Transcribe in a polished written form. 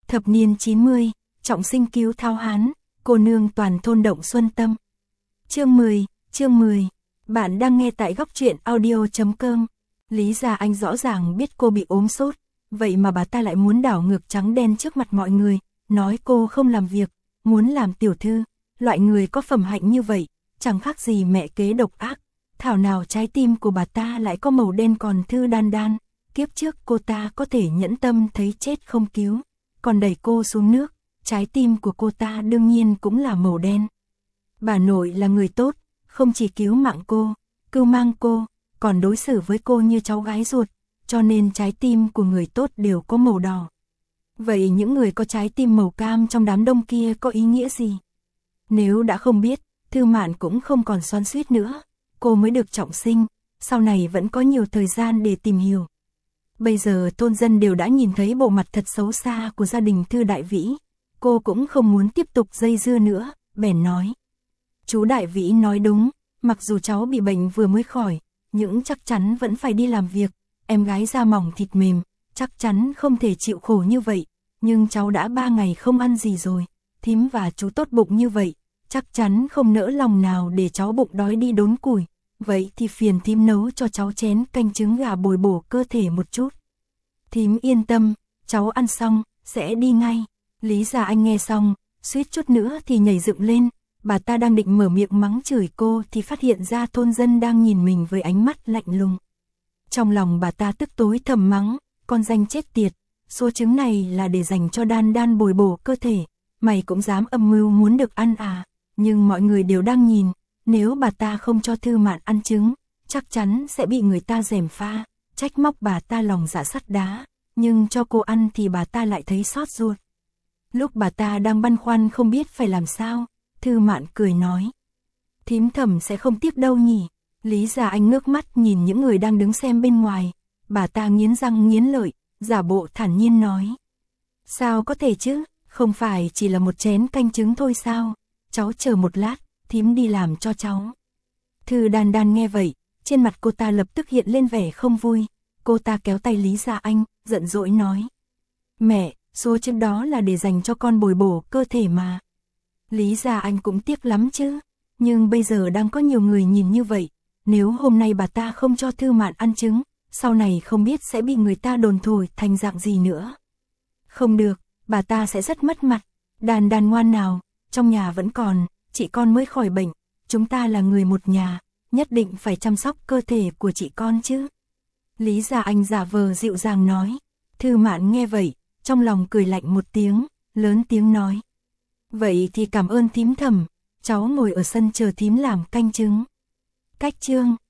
Thập niên 90, trọng sinh cứu Tháo Hán, cô nương toàn thôn động xuân tâm. Chương 10, bạn đang nghe tại góc truyện audio.com. Lý Gia Anh rõ ràng biết cô bị ốm sốt, vậy mà bà ta lại muốn đảo ngược trắng đen trước mặt mọi người, nói cô không làm việc, muốn làm tiểu thư. Loại người có phẩm hạnh như vậy, chẳng khác gì mẹ kế độc ác. Thảo nào trái tim của bà ta lại có màu đen còn Thư Đan Đan. Kiếp trước cô ta có thể nhẫn tâm thấy chết không cứu, còn đẩy cô xuống nước, trái tim của cô ta đương nhiên cũng là màu đen. Bà nội là người tốt, không chỉ cứu mạng cô, cưu mang cô, còn đối xử với cô như cháu gái ruột, cho nên trái tim của người tốt đều có màu đỏ. Vậy những người có trái tim màu cam trong đám đông kia có ý nghĩa gì? Nếu đã không biết, Thư Mạn cũng không còn xoắn xuýt nữa, cô mới được trọng sinh, sau này vẫn có nhiều thời gian để tìm hiểu. Bây giờ thôn dân đều đã nhìn thấy bộ mặt thật xấu xa của gia đình Thư Đại Vĩ, cô cũng không muốn tiếp tục dây dưa nữa, bèn nói. Chú Đại Vĩ nói đúng, mặc dù cháu bị bệnh vừa mới khỏi, nhưng chắc chắn vẫn phải đi làm việc, em gái da mỏng thịt mềm, chắc chắn không thể chịu khổ như vậy, nhưng cháu đã 3 ngày không ăn gì rồi, thím và chú tốt bụng như vậy, chắc chắn không nỡ lòng nào để cháu bụng đói đi đốn củi, vậy thì phiền thím nấu cho cháu chén canh trứng gà bồi bổ cơ thể một chút. Thím yên tâm, cháu ăn xong, sẽ đi ngay. Lý Gia Anh nghe xong, suýt chút nữa thì nhảy dựng lên, bà ta đang định mở miệng mắng chửi cô thì phát hiện ra thôn dân đang nhìn mình với ánh mắt lạnh lùng. Trong lòng bà ta tức tối thầm mắng, con danh chết tiệt, số trứng này là để dành cho Đan Đan bồi bổ cơ thể, mày cũng dám âm mưu muốn được ăn à, nhưng mọi người đều đang nhìn, nếu bà ta không cho Thư Mạn ăn trứng, chắc chắn sẽ bị người ta gièm pha, trách móc bà ta lòng dạ sắt đá, nhưng cho cô ăn thì bà ta lại thấy xót ruột. Lúc bà ta đang băn khoăn không biết phải làm sao, Thư Mạn cười nói. Thím Thẩm sẽ không tiếc đâu nhỉ. Lý Gia Anh ngước mắt nhìn những người đang đứng xem bên ngoài, bà ta nghiến răng nghiến lợi, giả bộ thản nhiên nói. Sao có thể chứ, không phải chỉ là một chén canh trứng thôi sao, cháu chờ một lát, thím đi làm cho cháu. Thư Đan Đan nghe vậy, trên mặt cô ta lập tức hiện lên vẻ không vui, cô ta kéo tay Lý Gia Anh, giận dỗi nói. Mẹ, số trứng đó là để dành cho con bồi bổ cơ thể mà. Lý Gia Anh cũng tiếc lắm chứ, nhưng bây giờ đang có nhiều người nhìn như vậy, nếu hôm nay bà ta không cho Thư Mạn ăn trứng, sau này không biết sẽ bị người ta đồn thổi thành dạng gì nữa. Không được, bà ta sẽ rất mất mặt. Đan Đan ngoan nào, trong nhà vẫn còn, chị con mới khỏi bệnh, chúng ta là người một nhà, nhất định phải chăm sóc cơ thể của chị con chứ. Lý Gia Anh giả vờ dịu dàng nói. Thư Mạn nghe vậy, trong lòng cười lạnh một tiếng, lớn tiếng nói. Vậy thì cảm ơn thím Thẩm, cháu ngồi ở sân chờ thím làm canh trứng. Cách chương